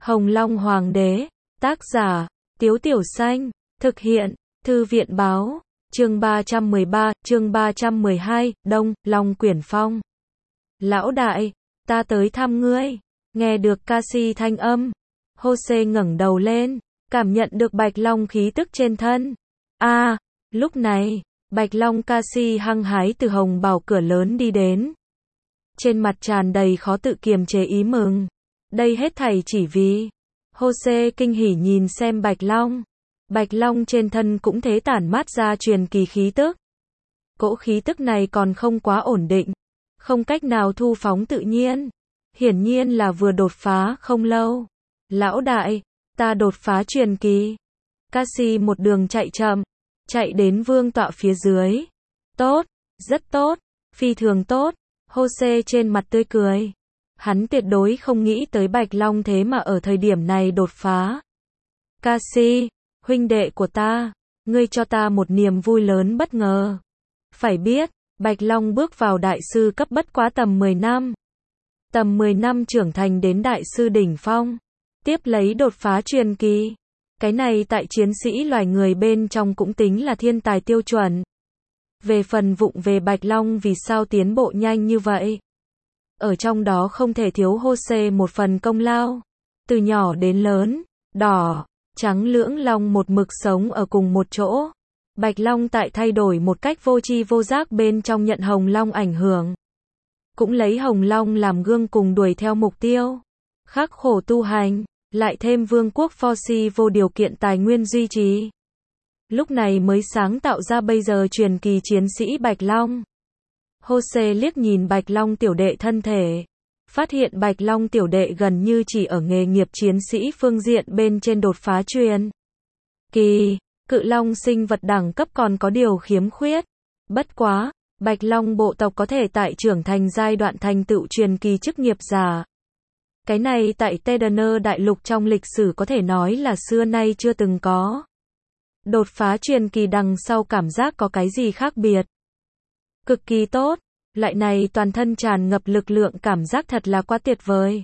Hồng Long Hoàng đế, tác giả, Tiếu Tiểu Xanh, thực hiện, Thư viện báo, chương 313, chương 312, Đông, Long Quyển Phong. Lão đại, ta tới thăm ngươi, nghe được Cassie thanh âm. Jose ngẩng đầu lên, cảm nhận được Bạch Long khí tức trên thân. Lúc này, Bạch Long Cassie hăng hái từ hồng bảo cửa lớn đi đến. Trên mặt tràn đầy khó tự kiềm chế ý mừng. Đây hết thảy chỉ vì. Jose kinh hỉ nhìn xem Bạch Long. Bạch Long trên thân cũng thế tản mát ra truyền kỳ khí tức. Cỗ khí tức này còn không quá ổn định, không cách nào thu phóng tự nhiên. Hiển nhiên là vừa đột phá không lâu. Lão đại, ta đột phá truyền kỳ. Cassie một đường chạy chậm, chạy đến vương tọa phía dưới. Tốt, rất tốt, phi thường tốt. Jose trên mặt tươi cười. Hắn tuyệt đối không nghĩ tới Bạch Long thế mà ở thời điểm này đột phá. Cassie, huynh đệ của ta, ngươi cho ta một niềm vui lớn bất ngờ. Phải biết, Bạch Long bước vào đại sư cấp bất quá tầm 10 năm. Tầm 10 năm trưởng thành đến đại sư đỉnh phong. Tiếp lấy đột phá truyền kỳ. Cái này tại chiến sĩ loài người bên trong cũng tính là thiên tài tiêu chuẩn. Về phần vụng về Bạch Long vì sao tiến bộ nhanh như vậy? Ở trong đó không thể thiếu Jose một phần công lao. Từ nhỏ đến lớn, đỏ, trắng lưỡng long một mực sống ở cùng một chỗ. Bạch Long tại thay đổi một cách vô tri vô giác bên trong nhận Hồng Long ảnh hưởng. Cũng lấy Hồng Long làm gương cùng đuổi theo mục tiêu. Khắc khổ tu hành, lại thêm vương quốc Forci vô điều kiện tài nguyên duy trì. Lúc này mới sáng tạo ra bây giờ truyền kỳ chiến sĩ Bạch Long. Jose liếc nhìn Bạch Long tiểu đệ thân thể. Phát hiện Bạch Long tiểu đệ gần như chỉ ở nghề nghiệp chiến sĩ phương diện bên trên đột phá truyền kỳ. Cự Long sinh vật đẳng cấp còn có điều khiếm khuyết. Bất quá, Bạch Long bộ tộc có thể tại trưởng thành giai đoạn thành tựu truyền kỳ chức nghiệp giả. Cái này tại Tedaner đại lục trong lịch sử có thể nói là xưa nay chưa từng có. Đột phá truyền kỳ đằng sau cảm giác có cái gì khác biệt. Cực kỳ tốt, lại này toàn thân tràn ngập lực lượng cảm giác thật là quá tuyệt vời.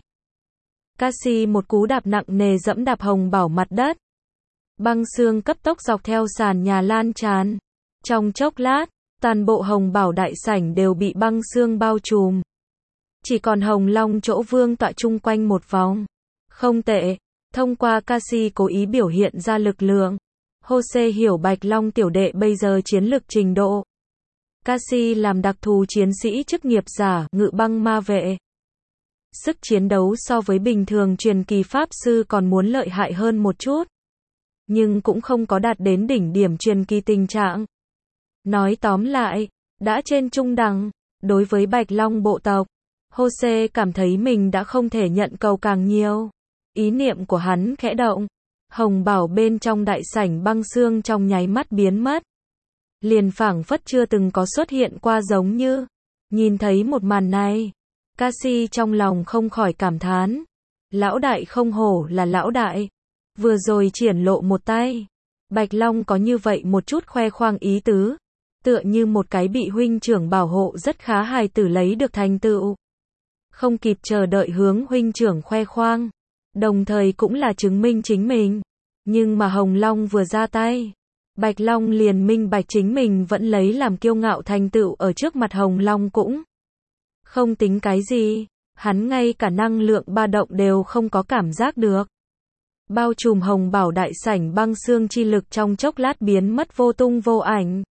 Cassie một cú đạp nặng nề dẫm đạp hồng bảo mặt đất. Băng xương cấp tốc dọc theo sàn nhà lan tràn. Trong chốc lát, toàn bộ hồng bảo đại sảnh đều bị băng xương bao trùm. Chỉ còn Hồng Long chỗ vương tọa chung quanh một vòng. Không tệ, thông qua Cassie cố ý biểu hiện ra lực lượng. Jose hiểu Bạch Long tiểu đệ bây giờ chiến lực trình độ. Cassie làm đặc thù chiến sĩ chức nghiệp giả, ngự băng ma vệ. Sức chiến đấu so với bình thường truyền kỳ pháp sư còn muốn lợi hại hơn một chút. Nhưng cũng không có đạt đến đỉnh điểm truyền kỳ tình trạng. Nói tóm lại, đã trên trung đẳng, đối với Bạch Long bộ tộc, Jose cảm thấy mình đã không thể nhận cầu càng nhiều. Ý niệm của hắn khẽ động. Hồng bảo bên trong đại sảnh băng xương trong nháy mắt biến mất. Liền phảng phất chưa từng có xuất hiện qua giống như. Nhìn thấy một màn này, Cassie trong lòng không khỏi cảm thán. Lão đại không hổ là lão đại. Vừa rồi triển lộ một tay. Bạch Long có như vậy một chút khoe khoang ý tứ. Tựa như một cái bị huynh trưởng bảo hộ rất khá hài tử lấy được thành tựu. Không kịp chờ đợi hướng huynh trưởng khoe khoang. Đồng thời cũng là chứng minh chính mình. Nhưng mà Hồng Long vừa ra tay. Bạch Long liền minh bạch chính mình vẫn lấy làm kiêu ngạo thành tựu ở trước mặt Hồng Long cũng không tính cái gì. Hắn ngay cả năng lượng ba động đều không có cảm giác được. Bao trùm hồng bảo đại sảnh băng xương chi lực trong chốc lát biến mất vô tung vô ảnh.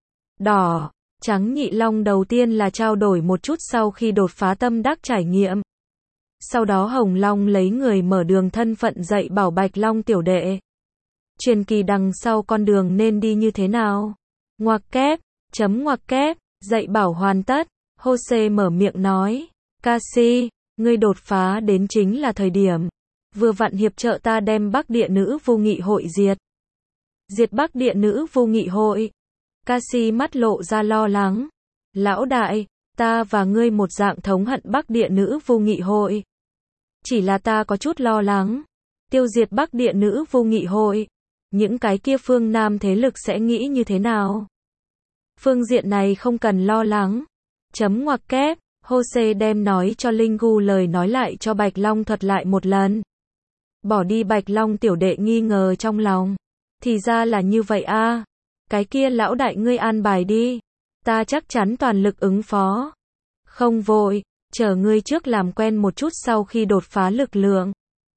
Đỏ, trắng nhị long đầu tiên là trao đổi một chút sau khi đột phá tâm đắc trải nghiệm. Sau đó Hồng Long lấy người mở đường thân phận dạy bảo Bạch Long tiểu đệ. Truyền kỳ đằng sau con đường nên đi như thế nào? Ngoặc kép, ngoặc kép, dạy bảo hoàn tất. Jose mở miệng nói. Cassie, ngươi đột phá đến chính là thời điểm. Vừa vặn hiệp trợ ta đem Bắc Địa Nữ Vô Nghị Hội diệt. Diệt Bắc Địa Nữ Vô Nghị Hội. Cassie mắt lộ ra lo lắng. Lão đại, ta và ngươi một dạng thống hận Bắc Địa Nữ Vô Nghị Hội. Chỉ là ta có chút lo lắng. Tiêu diệt Bắc Địa Nữ Vô Nghị Hội. Những cái kia phương Nam thế lực sẽ nghĩ như thế nào? Phương diện này không cần lo lắng. Ngoặc kép, Jose đem nói cho Linh Gu lời nói lại cho Bạch Long thuật lại một lần. Bỏ đi Bạch Long tiểu đệ nghi ngờ trong lòng. Thì ra là như vậy a. Cái kia lão đại ngươi an bài đi. Ta chắc chắn toàn lực ứng phó. Không vội, chờ ngươi trước làm quen một chút sau khi đột phá lực lượng.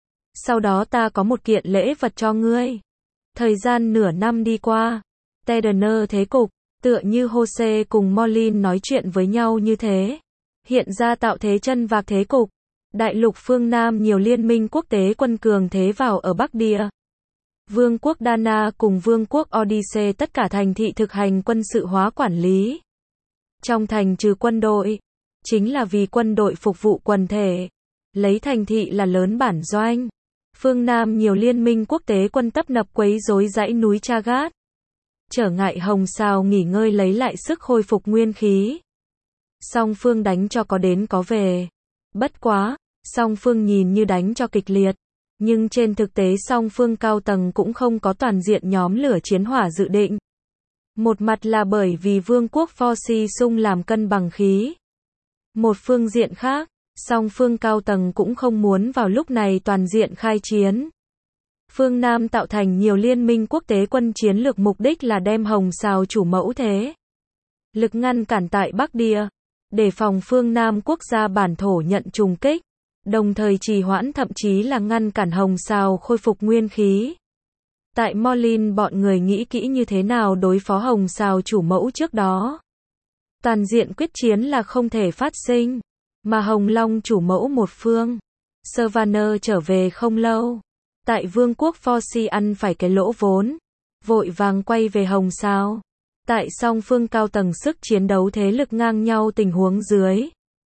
Sau đó ta có một kiện lễ vật cho ngươi. Thời gian nửa năm đi qua. Tedener thế cục, tựa như Jose cùng Molin nói chuyện với nhau như thế. Hiện ra tạo thế chân vạc thế cục. Đại lục phương Nam nhiều liên minh quốc tế quân cường thế vào ở Bắc Địa. Vương quốc Dana cùng Vương quốc Odyssey tất cả thành thị thực hành quân sự hóa quản lý. Trong thành trừ quân đội, chính là vì quân đội phục vụ quần thể. Lấy thành thị là lớn bản doanh. Phương Nam nhiều liên minh quốc tế quân tấp nập quấy rối dãy núi Chagat. Trở ngại Hồng Sao nghỉ ngơi lấy lại sức khôi phục nguyên khí. Song phương đánh cho có đến có về. Bất quá, song phương nhìn như đánh cho kịch liệt. Nhưng trên thực tế song phương cao tầng cũng không có toàn diện nhóm lửa chiến hỏa dự định. Một mặt là bởi vì vương quốc Forsi Sung làm cân bằng khí. Một phương diện khác, song phương cao tầng cũng không muốn vào lúc này toàn diện khai chiến. Phương Nam tạo thành nhiều liên minh quốc tế quân chiến lược mục đích là đem Hồng Sao chủ mẫu thế lực ngăn cản tại Bắc Địa, để phòng phương Nam quốc gia bản thổ nhận trùng kích, đồng thời trì hoãn thậm chí là ngăn cản Hồng Sao khôi phục nguyên khí. Tại Molin bọn người nghĩ kỹ như thế nào đối phó Hồng Sao chủ mẫu trước đó. Toàn diện quyết chiến là không thể phát sinh, mà Hồng Long chủ mẫu một phương. Savannah trở về không lâu. Tại vương quốc Forsi ăn phải cái lỗ vốn, vội vàng quay về Hồng Sao. Tại song phương cao tầng sức chiến đấu thế lực ngang nhau tình huống dưới.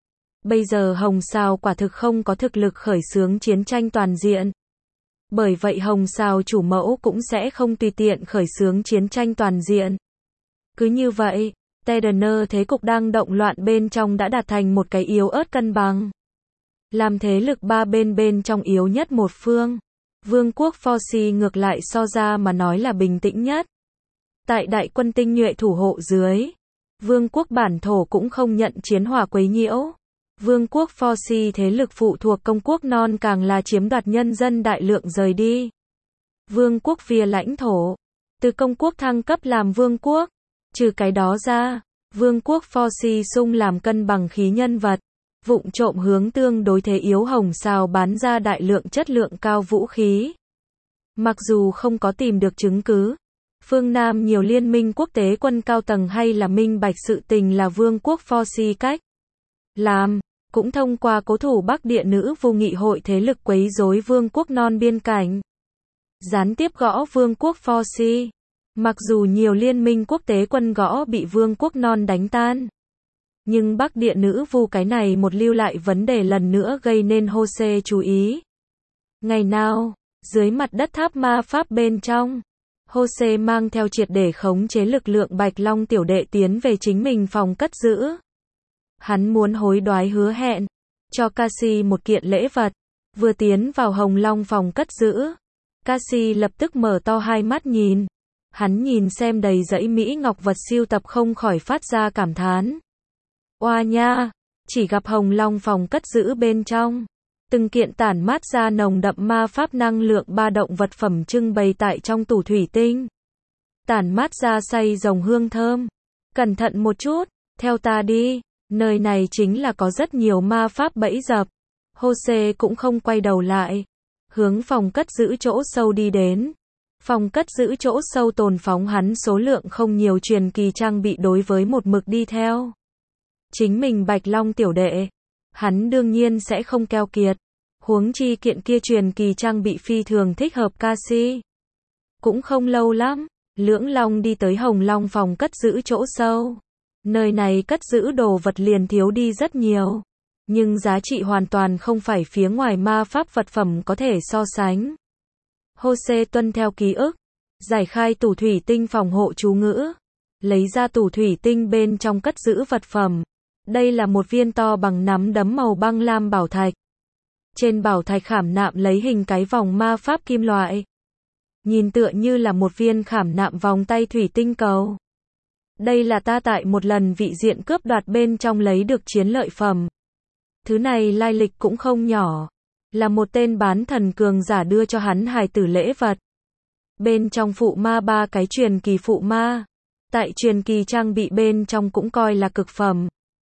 Bây giờ Hồng Sao quả thực không có thực lực khởi xướng chiến tranh toàn diện. Bởi vậy Hồng Sao chủ mẫu cũng sẽ không tùy tiện khởi xướng chiến tranh toàn diện. Cứ như vậy, Tedener thế cục đang động loạn bên trong đã đạt thành một cái yếu ớt cân bằng. Làm thế lực ba bên trong yếu nhất một phương. Vương quốc Forsi ngược lại so ra mà nói là bình tĩnh nhất. Tại đại quân tinh nhuệ thủ hộ dưới, vương quốc bản thổ cũng không nhận chiến hỏa quấy nhiễu. Vương quốc Forsi thế lực phụ thuộc công quốc non càng là chiếm đoạt nhân dân đại lượng rời đi. Vương quốc via lãnh thổ, từ công quốc thăng cấp làm vương quốc. Trừ cái đó ra, vương quốc Forsi Sung làm cân bằng khí nhân vật. Vụng trộm hướng tương đối thế yếu Hồng Sao bán ra đại lượng chất lượng cao vũ khí. Mặc dù không có tìm được chứng cứ, phương Nam nhiều liên minh quốc tế quân cao tầng hay là minh bạch sự tình là vương quốc Forsi cách làm, cũng thông qua cố thủ Bắc Địa nữ vô nghị hội thế lực quấy rối vương quốc non biên cảnh. Gián tiếp gõ vương quốc Forsi. Mặc dù nhiều liên minh quốc tế quân gõ bị vương quốc non đánh tan. Nhưng Bắc Địa nữ vu cái này một lưu lại vấn đề lần nữa gây nên Jose chú ý. Ngày nào, dưới mặt đất tháp ma pháp bên trong, Jose mang theo triệt để khống chế lực lượng Bạch Long tiểu đệ tiến về chính mình phòng cất giữ. Hắn muốn hối đoái hứa hẹn, cho Cassie một kiện lễ vật. Vừa tiến vào Hồng Long phòng cất giữ, Cassie lập tức mở to hai mắt nhìn. Hắn nhìn xem đầy dãy mỹ ngọc vật siêu tập không khỏi phát ra cảm thán. Oa nha, chỉ gặp Hồng Long phòng cất giữ bên trong. Từng kiện tản mát ra nồng đậm ma pháp năng lượng ba động vật phẩm trưng bày tại trong tủ thủy tinh. Tản mát ra say rồng hương thơm. Cẩn thận một chút, theo ta đi, nơi này chính là có rất nhiều ma pháp bẫy dập. Jose cũng không quay đầu lại. Hướng phòng cất giữ chỗ sâu đi đến. Phòng cất giữ chỗ sâu tồn phóng hắn số lượng không nhiều truyền kỳ trang bị đối với một mực đi theo. Chính mình Bạch Long tiểu đệ, hắn đương nhiên sẽ không keo kiệt. Huống chi kiện kia truyền kỳ trang bị phi thường thích hợp Cassie. Cũng không lâu lắm, Lưỡng Long đi tới Hồng Long phòng cất giữ chỗ sâu. Nơi này cất giữ đồ vật liền thiếu đi rất nhiều. Nhưng giá trị hoàn toàn không phải phía ngoài ma pháp vật phẩm có thể so sánh. Jose tuân theo ký ức, giải khai tủ thủy tinh phòng hộ chú ngữ. Lấy ra tủ thủy tinh bên trong cất giữ vật phẩm. Đây là một viên to bằng nắm đấm màu băng lam bảo thạch. Trên bảo thạch khảm nạm lấy hình cái vòng ma pháp kim loại. Nhìn tựa như là một viên khảm nạm vòng tay thủy tinh cầu. Đây là ta tại một lần vị diện cướp đoạt bên trong lấy được chiến lợi phẩm. Thứ này lai lịch cũng không nhỏ. là một tên bán thần cường giả đưa cho hắn hài tử lễ vật. Bên trong phụ ma 3 cái truyền kỳ phụ ma, tại truyền kỳ trang bị bên trong cũng coi là cực phẩm.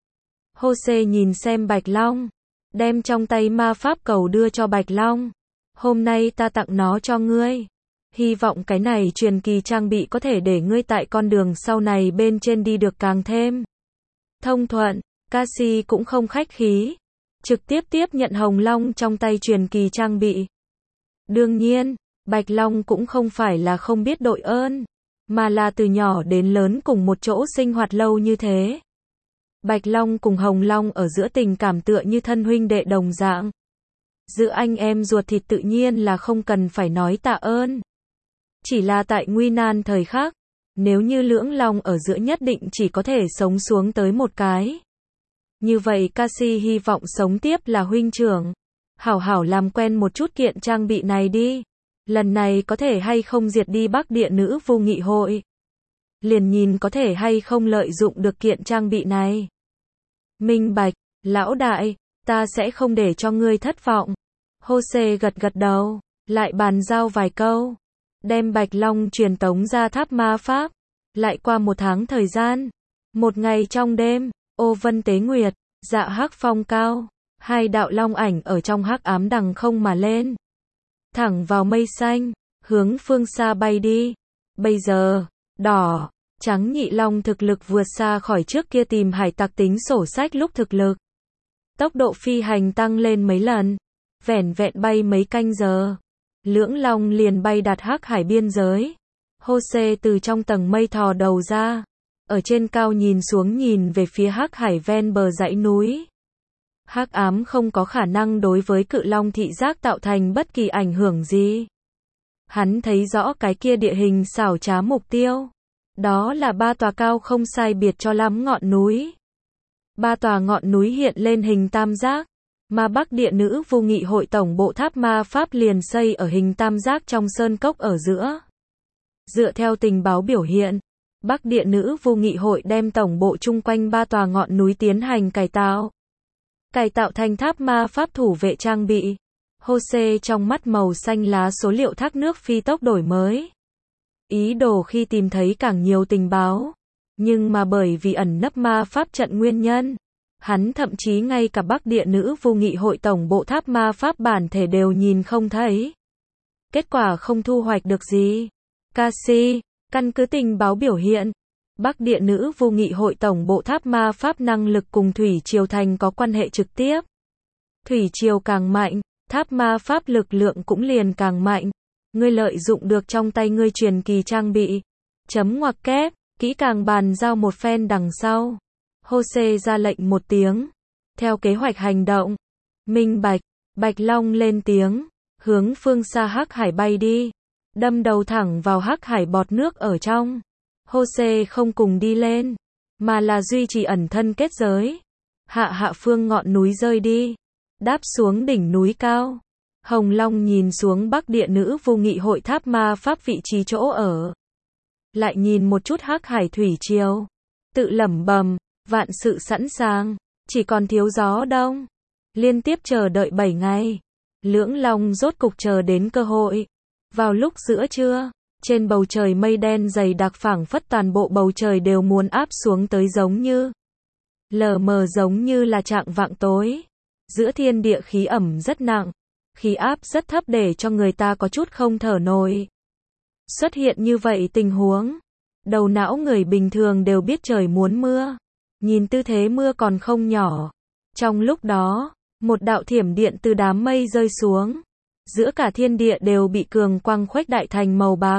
Jose nhìn xem Bạch Long, đem trong tay ma pháp cầu đưa cho Bạch Long. Hôm nay ta tặng nó cho ngươi. Hy vọng cái này truyền kỳ trang bị có thể để ngươi tại con đường sau này bên trên đi được càng thêm thông thuận. Cassie cũng không khách khí, trực tiếp tiếp nhận Hồng Long trong tay truyền kỳ trang bị. Đương nhiên, Bạch Long cũng không phải là không biết đội ơn, mà là từ nhỏ đến lớn cùng một chỗ sinh hoạt lâu như thế. Bạch Long cùng Hồng Long ở giữa tình cảm tựa như thân huynh đệ đồng dạng. Giữa anh em ruột thịt tự nhiên là không cần phải nói tạ ơn. Chỉ là tại nguy nan thời khắc, nếu như lưỡng long ở giữa nhất định chỉ có thể sống xuống tới một cái. Như vậy Cassie hy vọng sống tiếp là huynh trưởng. Hảo hảo làm quen một chút kiện trang bị này đi. Lần này có thể hay không diệt đi Bắc Địa Nữ Vu Nghị Hội. Liền nhìn có thể hay không lợi dụng được kiện trang bị này. Minh bạch, lão đại, ta sẽ không để cho ngươi thất vọng. Jose gật gật đầu, lại bàn giao vài câu. Đem Bạch Long truyền tống ra tháp ma pháp. Lại qua một tháng thời gian. Một ngày trong đêm, ô vân tế nguyệt, dạ hắc phong cao. Hai đạo long ảnh ở trong hắc ám đằng không mà lên. Thẳng vào mây xanh, hướng phương xa bay đi. Bây giờ, đỏ, trắng nhị long thực lực vượt xa khỏi trước kia tìm hải tặc tính sổ sách lúc thực lực. Tốc độ phi hành tăng lên mấy lần. Vẻn vẹn bay mấy canh giờ. Lưỡng long liền bay đạt hắc hải biên giới. Jose từ trong tầng mây thò đầu ra. Ở trên cao nhìn xuống nhìn về phía hắc hải ven bờ dãy núi. Hắc ám không có khả năng đối với cự long thị giác tạo thành bất kỳ ảnh hưởng gì. Hắn thấy rõ cái kia địa hình xảo trá mục tiêu. Đó là 3 tòa cao không sai biệt cho lắm ngọn núi. 3 tòa ngọn núi hiện lên hình tam giác. Mà Bắc Địa Nữ Vu Nghị Hội tổng bộ tháp ma pháp liền xây ở hình tam giác trong sơn cốc ở giữa. Dựa theo tình báo biểu hiện, Bắc Địa Nữ Vu Nghị Hội đem tổng bộ chung quanh 3 tòa ngọn núi tiến hành cải tạo. Cải tạo thành tháp ma pháp thủ vệ trang bị. Jose trong mắt màu xanh lá số liệu thác nước phi tốc đổi mới. Ý đồ khi tìm thấy càng nhiều tình báo. Nhưng mà bởi vì ẩn nấp ma pháp trận nguyên nhân, hắn thậm chí ngay cả Bắc Địa Nữ Vu Nghị Hội tổng bộ tháp ma pháp bản thể đều nhìn không thấy. Kết quả không thu hoạch được gì. Cassie, căn cứ tình báo biểu hiện, Bắc Địa Nữ Vu Nghị Hội tổng bộ tháp ma pháp năng lực cùng Thủy Triều Thành có quan hệ trực tiếp. Thủy Triều càng mạnh, tháp ma pháp lực lượng cũng liền càng mạnh. Ngươi lợi dụng được trong tay ngươi truyền kỳ trang bị. Chấm ngoặc kép, kỹ càng bàn giao một phen đằng sau. Jose ra lệnh một tiếng. Theo kế hoạch hành động. Minh bạch, Bạch Long lên tiếng. Hướng phương xa hắc hải bay đi. Đâm đầu thẳng vào hắc hải bọt nước ở trong. Jose không cùng đi lên. Mà là duy trì ẩn thân kết giới. Hạ phương ngọn núi rơi đi. Đáp xuống đỉnh núi cao. Hồng Long nhìn xuống Bắc Địa Nữ Vu Nghị Hội tháp ma pháp vị trí chỗ ở. Lại nhìn một chút hắc hải thủy triều. Tự lẩm bẩm, vạn sự sẵn sàng, chỉ còn thiếu gió đông. Liên tiếp chờ đợi 7 ngày. Lưỡng long rốt cục chờ đến cơ hội. Vào lúc giữa trưa, trên bầu trời mây đen dày đặc phảng phất toàn bộ bầu trời đều muốn áp xuống tới giống như lờ mờ giống như là trạng vạng tối. Giữa thiên địa khí ẩm rất nặng, khí áp rất thấp để cho người ta có chút không thở nổi. Xuất hiện như vậy tình huống, đầu não người bình thường đều biết trời muốn mưa. Nhìn tư thế mưa còn không nhỏ. Trong lúc đó, một đạo thiểm điện từ đám mây rơi xuống. Giữa cả thiên địa đều bị cường quang khuếch đại thành màu bạc.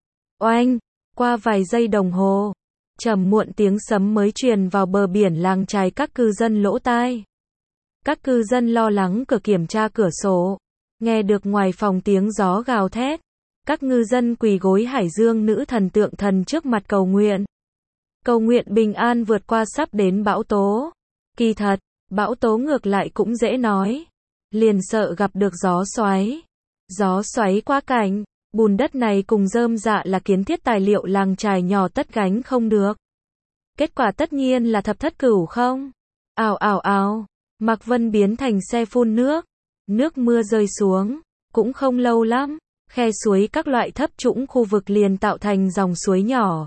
Oanh, qua vài giây đồng hồ, trầm muộn tiếng sấm mới truyền vào bờ biển làng chài các cư dân lỗ tai. Các cư dân lo lắng cửa kiểm tra cửa sổ. Nghe được ngoài phòng tiếng gió gào thét. Các ngư dân quỳ gối Hải Dương nữ thần tượng thần trước mặt cầu nguyện. Cầu nguyện bình an vượt qua sắp đến bão tố. Kỳ thật, bão tố ngược lại cũng dễ nói. Liền sợ gặp được gió xoáy. Gió xoáy qua cảnh, bùn đất này cùng rơm rạ là kiến thiết tài liệu làng chài nhỏ tất gánh không được. Kết quả tất nhiên là thập thất cửu không. Ào ào ào, Mạc Vân biến thành xe phun nước. Nước mưa rơi xuống, cũng không lâu lắm, khe suối các loại thấp trũng khu vực liền tạo thành dòng suối nhỏ.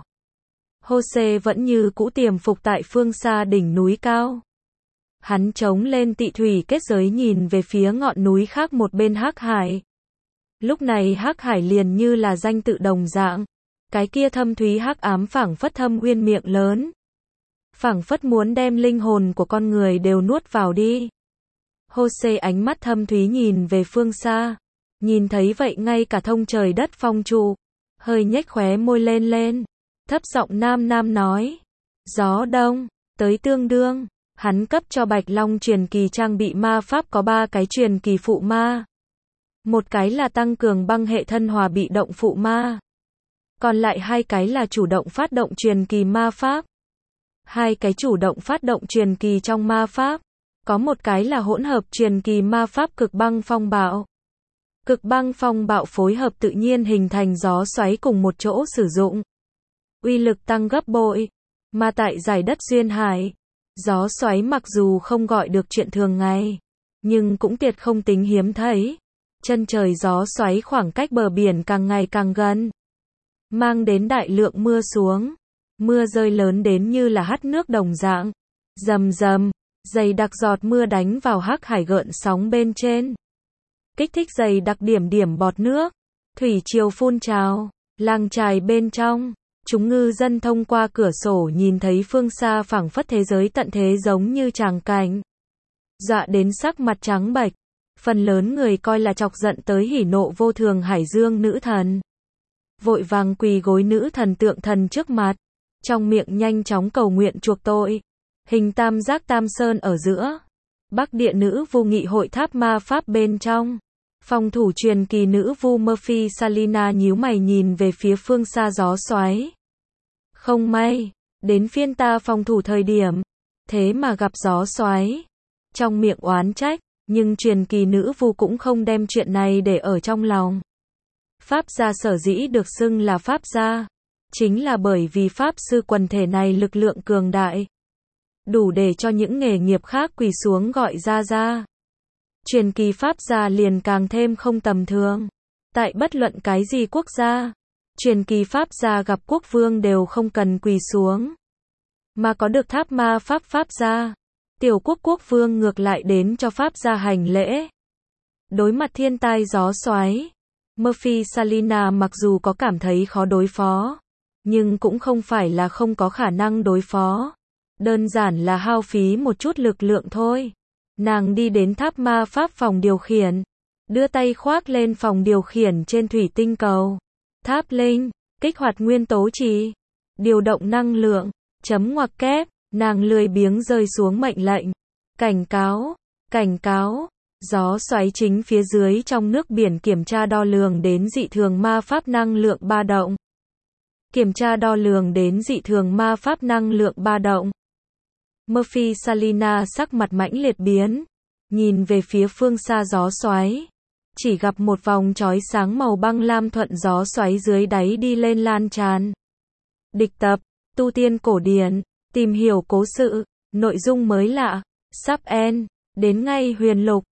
Jose vẫn như cũ tiềm phục tại phương xa đỉnh núi cao. Hắn chống lên tị thủy kết giới nhìn về phía ngọn núi khác một bên Hắc Hải. Lúc này Hắc Hải liền như là danh tự đồng dạng. Cái kia thâm thúy hắc ám phảng phất thâm uyên miệng lớn. Phảng phất muốn đem linh hồn của con người đều nuốt vào đi. Jose ánh mắt thâm thúy nhìn về phương xa. Nhìn thấy vậy ngay cả thông trời đất phong trụ. Hơi nhếch khóe môi lên. Thấp giọng nam nói. Gió đông, tới tương đương. Hắn cấp cho Bạch Long truyền kỳ trang bị ma pháp có 3 cái truyền kỳ phụ ma. Một cái là tăng cường băng hệ thân hòa bị động phụ ma. Còn lại 2 cái là chủ động phát động truyền kỳ ma pháp. 2 cái chủ động phát động truyền kỳ trong ma pháp. Có một cái là hỗn hợp truyền kỳ ma pháp cực băng phong bạo. Cực băng phong bạo phối hợp tự nhiên hình thành gió xoáy cùng một chỗ sử dụng. Uy lực tăng gấp bội. Mà tại giải đất duyên hải, gió xoáy mặc dù không gọi được chuyện thường ngày, nhưng cũng tuyệt không tính hiếm thấy. Chân trời gió xoáy khoảng cách bờ biển càng ngày càng gần, mang đến đại lượng mưa xuống. Mưa rơi lớn đến như là hắt nước đồng dạng. Rầm rầm, dày đặc giọt mưa đánh vào Hắc Hải gợn sóng bên trên. Kích thích dày đặc điểm bọt nước. Thủy triều phun trào. Làng chài bên trong, chúng ngư dân thông qua cửa sổ nhìn thấy phương xa phảng phất thế giới tận thế giống như tràng cảnh. Dọa đến sắc mặt trắng bệch. Phần lớn người coi là chọc giận tới hỉ nộ vô thường Hải Dương nữ thần. Vội vàng quỳ gối nữ thần tượng thần trước mặt. Trong miệng nhanh chóng cầu nguyện chuộc tội. Hình tam giác tam sơn ở giữa. Bắc địa nữ vu nghị hội tháp ma pháp bên trong. Phòng thủ truyền kỳ nữ vu Murphy Salina nhíu mày nhìn về phía phương xa gió xoáy. Không may, đến phiên ta phòng thủ thời điểm, thế mà gặp gió xoáy. Trong miệng oán trách, nhưng truyền kỳ nữ vu cũng không đem chuyện này để ở trong lòng. Pháp gia sở dĩ được xưng là pháp gia, chính là bởi vì pháp sư quần thể này lực lượng cường đại, đủ để cho những nghề nghiệp khác quỳ xuống gọi ra. Truyền kỳ pháp gia liền càng thêm không tầm thường. Tại bất luận cái gì quốc gia, truyền kỳ pháp gia gặp quốc vương đều không cần quỳ xuống, mà có được tháp ma pháp pháp gia. Tiểu quốc quốc vương ngược lại đến cho pháp gia hành lễ. Đối mặt thiên tai gió xoáy, Murphy Salina mặc dù có cảm thấy khó đối phó, nhưng cũng không phải là không có khả năng đối phó. Đơn giản là hao phí một chút lực lượng thôi. Nàng đi đến tháp ma pháp phòng điều khiển, đưa tay khoác lên phòng điều khiển trên thủy tinh cầu. Tháp linh, kích hoạt nguyên tố trì, điều động năng lượng, chấm ngoặc kép, nàng lười biếng rơi xuống mệnh lệnh. Cảnh cáo, gió xoáy chính phía dưới trong nước biển kiểm tra đo lường đến dị thường ma pháp năng lượng ba động. Kiểm tra đo lường đến dị thường ma pháp năng lượng ba động. Murphy Salina sắc mặt mãnh liệt biến, nhìn về phía phương xa gió xoáy, chỉ gặp một vòng chói sáng màu băng lam thuận gió xoáy dưới đáy đi lên lan tràn. Địch tập, tu tiên cổ điển, tìm hiểu cố sự, nội dung mới lạ, sub end, đến ngay huyền lục.